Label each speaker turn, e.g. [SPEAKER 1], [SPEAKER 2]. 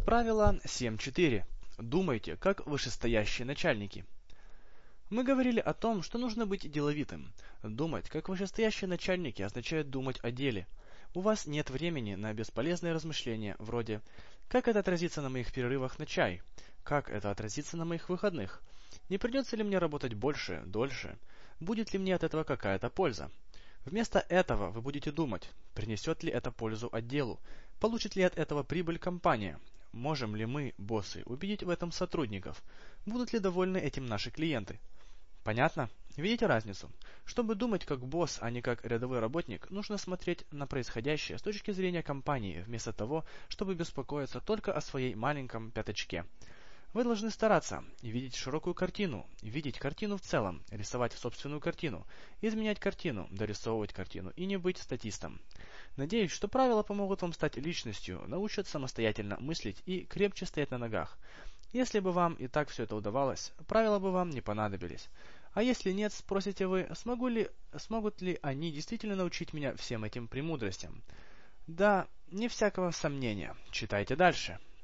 [SPEAKER 1] Правило 7.4. Думайте, как вышестоящие начальники. Мы говорили о том, что нужно быть деловитым. Думать, как вышестоящие начальники, означает думать о деле. У вас нет времени на бесполезные размышления, вроде «Как это отразится на моих перерывах на чай?» «Как это отразится на моих выходных?» «Не придется ли мне работать больше, дольше?» «Будет ли мне от этого какая-то польза?» Вместо этого вы будете думать, принесет ли это пользу отделу, получит ли от этого прибыль компания, можем ли мы, боссы, убедить в этом сотрудников, будут ли довольны этим наши клиенты. Понятно? Видите разницу? Чтобы думать как босс, а не как рядовой работник, нужно смотреть на происходящее с точки зрения компании, вместо того, чтобы беспокоиться только о своей маленьком пятачке. Вы должны стараться и видеть широкую картину, видеть картину в целом, рисовать собственную картину, изменять картину, дорисовывать картину и не быть статистом. Надеюсь, что правила помогут вам стать личностью, научат самостоятельно мыслить и крепче стоять на ногах. Если бы вам и так все это удавалось, правила бы вам не понадобились. А если нет, спросите вы, смогут ли они действительно научить меня всем этим премудростям? Да, не всякого сомнения. Читайте дальше.